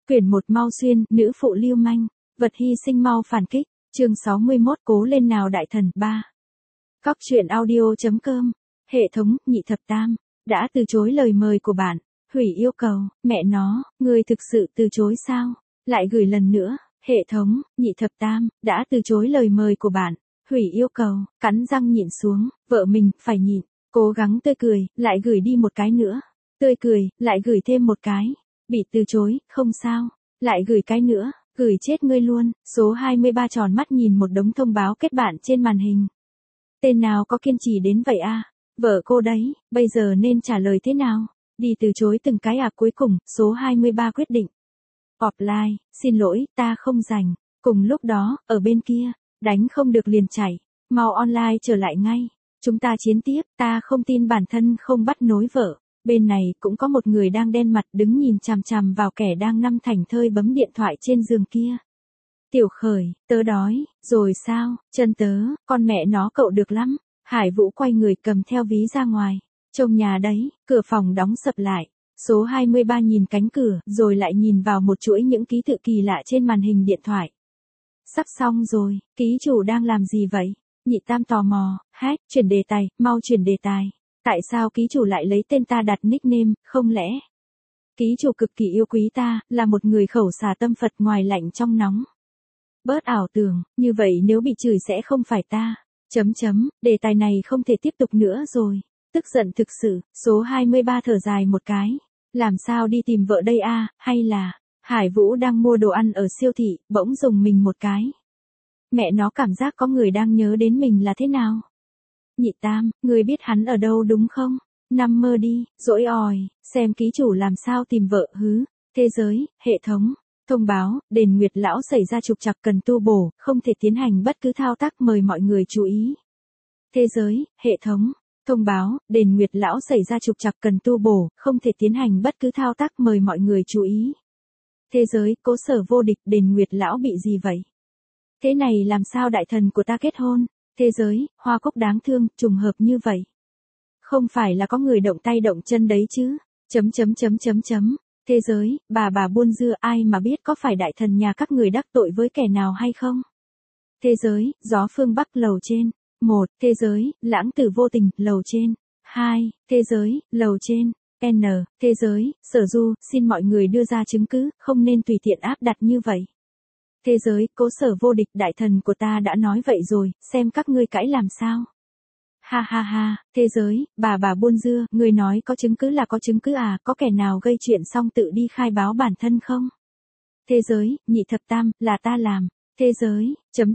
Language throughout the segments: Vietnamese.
Quyển 1 mau xuyên, nữ phụ lưu manh, vật hy sinh mau phản kích, chương 61 cố lên nào đại thần 3. Cóc truyện audio.com, hệ thống, nhị thập tam, đã từ chối lời mời của bạn, hủy yêu cầu, mẹ nó, người thực sự từ chối sao, lại gửi lần nữa, hệ thống, nhị thập tam, đã từ chối lời mời của bạn, hủy yêu cầu, cắn răng nhịn xuống, vợ mình, phải nhịn, cố gắng tươi cười, lại gửi đi một cái nữa, tươi cười, lại gửi thêm một cái. Bị từ chối, không sao, lại gửi cái nữa, gửi chết ngươi luôn, số 23 tròn mắt nhìn một đống thông báo kết bạn trên màn hình. Tên nào có kiên trì đến vậy a? Vợ cô đấy, bây giờ nên trả lời thế nào? Đi từ chối từng cái cuối cùng, số 23 quyết định. Offline, xin lỗi, ta không rảnh, cùng lúc đó, ở bên kia, đánh không được liền chảy, mau online trở lại ngay, chúng ta chiến tiếp, ta không tin bản thân không bắt nối vợ. Bên này cũng có một người đang đen mặt đứng nhìn chằm chằm vào kẻ đang nằm thảnh thơi bấm điện thoại trên giường kia. Tiểu Khởi, tớ đói, rồi sao, chân tớ, con mẹ nó cậu được lắm. Hải Vũ quay người cầm theo ví ra ngoài. Trông nhà đấy, cửa phòng đóng sập lại. Số 23 nhìn cánh cửa, rồi lại nhìn vào một chuỗi những ký tự kỳ lạ trên màn hình điện thoại. Sắp xong rồi, ký chủ đang làm gì vậy? Nhị tam tò mò, chuyển đề tài, mau chuyển đề tài. Tại sao ký chủ lại lấy tên ta đặt nickname, không lẽ? Ký chủ cực kỳ yêu quý ta, là một người khẩu xà tâm Phật ngoài lạnh trong nóng. Bớt ảo tưởng, như vậy nếu bị chửi sẽ không phải ta. Đề tài này không thể tiếp tục nữa rồi. Tức giận thực sự, số 23 thở dài một cái. Làm sao đi tìm vợ đây a? Hay là, Hải Vũ đang mua đồ ăn ở siêu thị, bỗng dùng mình một cái. Mẹ nó cảm giác có người đang nhớ đến mình là thế nào? Nhị tam, người biết hắn ở đâu đúng không? Nằm mơ đi, dỗi òi, xem ký chủ làm sao tìm vợ hứ. Thế giới, hệ thống, thông báo, đền Nguyệt Lão xảy ra trục trặc cần tu bổ, không thể tiến hành bất cứ thao tác mời mọi người chú ý. Thế giới, hệ thống, thông báo, đền Nguyệt Lão xảy ra trục trặc cần tu bổ, không thể tiến hành bất cứ thao tác mời mọi người chú ý. Thế giới, Cố Sở vô địch, đền Nguyệt Lão bị gì vậy? Thế này làm sao đại thần của ta kết hôn? Thế giới, Hoa Cúc đáng thương, trùng hợp như vậy. Không phải là có người động tay động chân đấy chứ. Thế giới, bà buôn dưa ai mà biết có phải đại thần nhà các người đắc tội với kẻ nào hay không? Thế giới, Gió phương Bắc lầu trên. 1. Thế giới, Lãng tử vô tình, lầu trên. 2. Thế giới, lầu trên. N. Thế giới, Sở Du, xin mọi người đưa ra chứng cứ, không nên tùy tiện áp đặt như vậy. Thế giới, Cố Sở vô địch, đại thần của ta đã nói vậy rồi, xem các ngươi cãi làm sao. Ha ha ha, thế giới, bà buôn dưa, người nói có chứng cứ là có chứng cứ à, có kẻ nào gây chuyện xong tự đi khai báo bản thân không? Thế giới, nhị thập tam, là ta làm. Thế giới,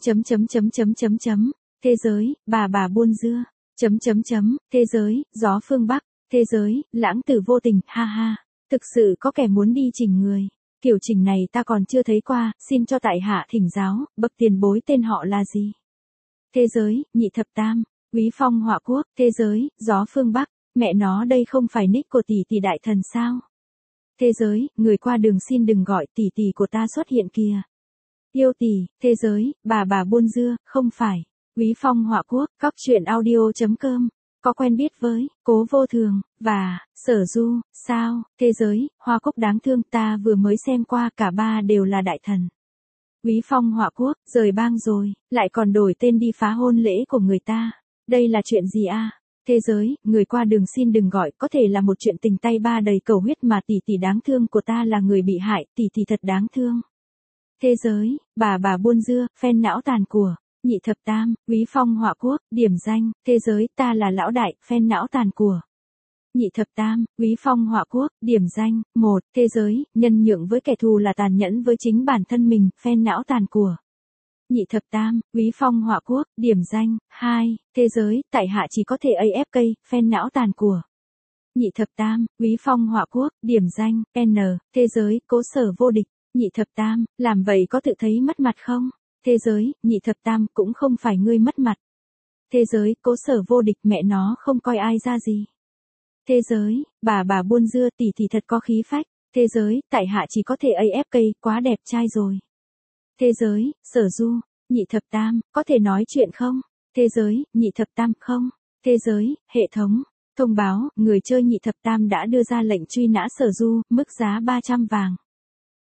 Thế giới, bà buôn dưa, Thế giới, Gió phương Bắc, thế giới, Lãng tử vô tình, ha ha, thực sự có kẻ muốn đi chỉnh người. Kiểu chỉnh này ta còn chưa thấy qua, xin cho tại hạ thỉnh giáo, bậc tiền bối tên họ là gì? Thế giới, nhị thập tam, Quý Phong Họa Quốc, thế giới, Gió phương Bắc, mẹ nó đây không phải nick của tỷ đại thần sao? Thế giới, người qua đường xin đừng gọi tỷ của ta xuất hiện kìa. Yêu tỷ, thế giới, bà buôn dưa, không phải. Quý Phong Họa Quốc, cóc truyện audio.com, có quen biết với, Cố Vô Thường, và, Sở Du, sao, thế giới, Hoa Cúc đáng thương ta vừa mới xem qua cả ba đều là đại thần. Quý Phong Họa Quốc, rời bang rồi, lại còn đổi tên đi phá hôn lễ của người ta. Đây là chuyện gì a? Thế giới, người qua đường xin đừng gọi, có thể là một chuyện tình tay ba đầy cầu huyết mà tỷ đáng thương của ta là người bị hại, tỷ thật đáng thương. Thế giới, bà buôn dưa, phen não tàn của. Nhị thập tam, Quý Phong Họa Quốc, điểm danh, thế giới, ta là lão đại, phen não tàn của. Nhị thập tam, Quý Phong Họa Quốc, điểm danh, 1, thế giới, nhân nhượng với kẻ thù là tàn nhẫn với chính bản thân mình, phen não tàn của. Nhị thập tam, Quý Phong Họa Quốc, điểm danh, 2, thế giới, tại hạ chỉ có thể AFK, phen não tàn của. Nhị thập tam, Quý Phong Họa Quốc, điểm danh, N, thế giới, Cố Sở vô địch. Nhị thập tam, làm vậy có tự thấy mất mặt không? Thế giới, nhị thập tam, cũng không phải ngươi mất mặt. Thế giới, Cố Sở vô địch, mẹ nó không coi ai ra gì. Thế giới, bà buôn dưa, tỷ thật có khí phách. Thế giới, tại hạ chỉ có thể AFK, quá đẹp trai rồi. Thế giới, Sở Du, nhị thập tam, có thể nói chuyện không? Thế giới, nhị thập tam, không. Thế giới, hệ thống, thông báo, người chơi nhị thập tam đã đưa ra lệnh truy nã Sở Du, mức giá 300 vàng.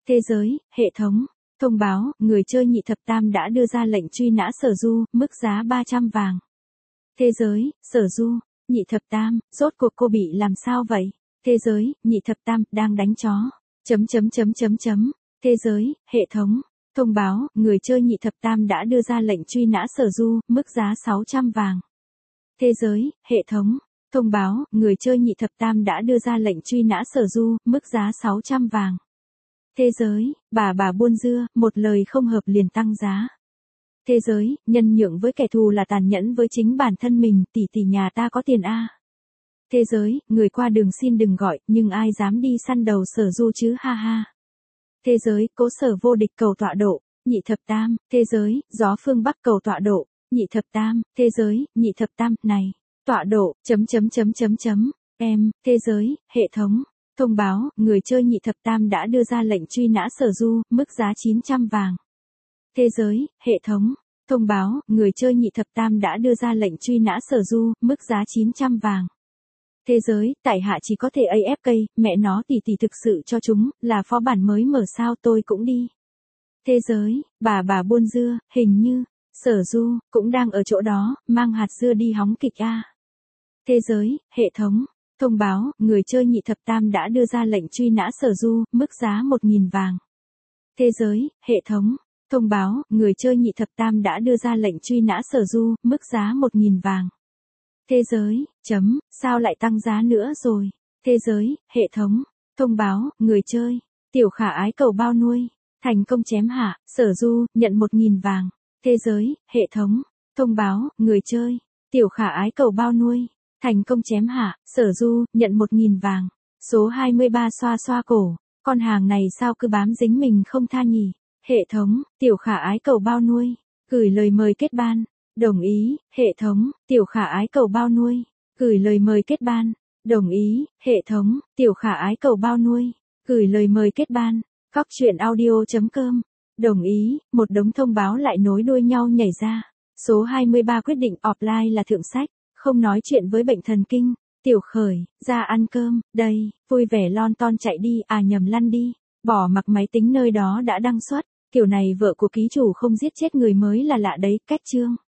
Thế giới, hệ thống. Thông báo, người chơi nhị thập tam đã đưa ra lệnh truy nã Sở Du, mức giá 300 vàng. Thế giới, Sở Du, nhị thập tam, rốt cuộc cô bị làm sao vậy? Thế giới, nhị thập tam, đang đánh chó. Thế giới, hệ thống. Thông báo, người chơi nhị thập tam đã đưa ra lệnh truy nã Sở Du, mức giá 600 vàng. Thế giới, hệ thống. Thông báo, người chơi nhị thập tam đã đưa ra lệnh truy nã Sở Du, mức giá 600 vàng. Thế giới, bà buôn dưa, một lời không hợp liền tăng giá. Thế giới, nhân nhượng với kẻ thù là tàn nhẫn với chính bản thân mình, tỷ nhà ta có tiền a. Thế giới, người qua đường xin đừng gọi, nhưng ai dám đi săn đầu Sở Du chứ ha ha. Thế giới, cố Sở vô địch cầu tọa độ, nhị thập tam. Thế giới, gió phương Bắc cầu tọa độ, nhị thập tam. Thế giới, nhị thập tam, này, tọa độ, em. Thế giới, hệ thống. Thông báo, người chơi nhị thập tam đã đưa ra lệnh truy nã Sở Du, mức giá 900 vàng. Thế giới, hệ thống. Thông báo, người chơi nhị thập tam đã đưa ra lệnh truy nã Sở Du, mức giá 900 vàng. Thế giới, tại hạ chỉ có thể AFK, mẹ nó tỷ thực sự cho chúng, là phó bản mới mở sao tôi cũng đi. Thế giới, bà buôn dưa, hình như, Sở Du, cũng đang ở chỗ đó, mang hạt dưa đi hóng kịch a. Thế giới, hệ thống. Thông báo, người chơi nhị thập tam đã đưa ra lệnh truy nã Sở Du, mức giá 1.000 vàng. Thế giới, hệ thống. Thông báo, người chơi nhị thập tam đã đưa ra lệnh truy nã Sở Du, mức giá 1.000 vàng. Thế giới, sao lại tăng giá nữa rồi? Thế giới, hệ thống. Thông báo, người chơi, tiểu khả ái cầu bao nuôi, thành công chém hạ, Sở Du, nhận 1.000 vàng. Thế giới, hệ thống. Thông báo, người chơi, tiểu khả ái cầu bao nuôi, thành công chém hạ, Sở Du, nhận 1.000 vàng. Số 23 xoa cổ, con hàng này sao cứ bám dính mình không tha nhỉ? Hệ thống, tiểu khả ái cầu bao nuôi, gửi lời mời kết ban. Đồng ý, hệ thống, tiểu khả ái cầu bao nuôi, gửi lời mời kết ban. Đồng ý, hệ thống, tiểu khả ái cầu bao nuôi, gửi lời mời kết ban. Góc truyện audio.com. Đồng ý, một đống thông báo lại nối đuôi nhau nhảy ra. Số 23 quyết định offline là thượng sách, không nói chuyện với bệnh thần kinh. Tiểu khởi, ra ăn cơm, đây, vui vẻ lon ton chạy đi, nhầm lăn đi, bỏ mặc máy tính nơi đó đã đăng xuất. Kiểu này vợ của ký chủ không giết chết người mới là lạ đấy, cách chương.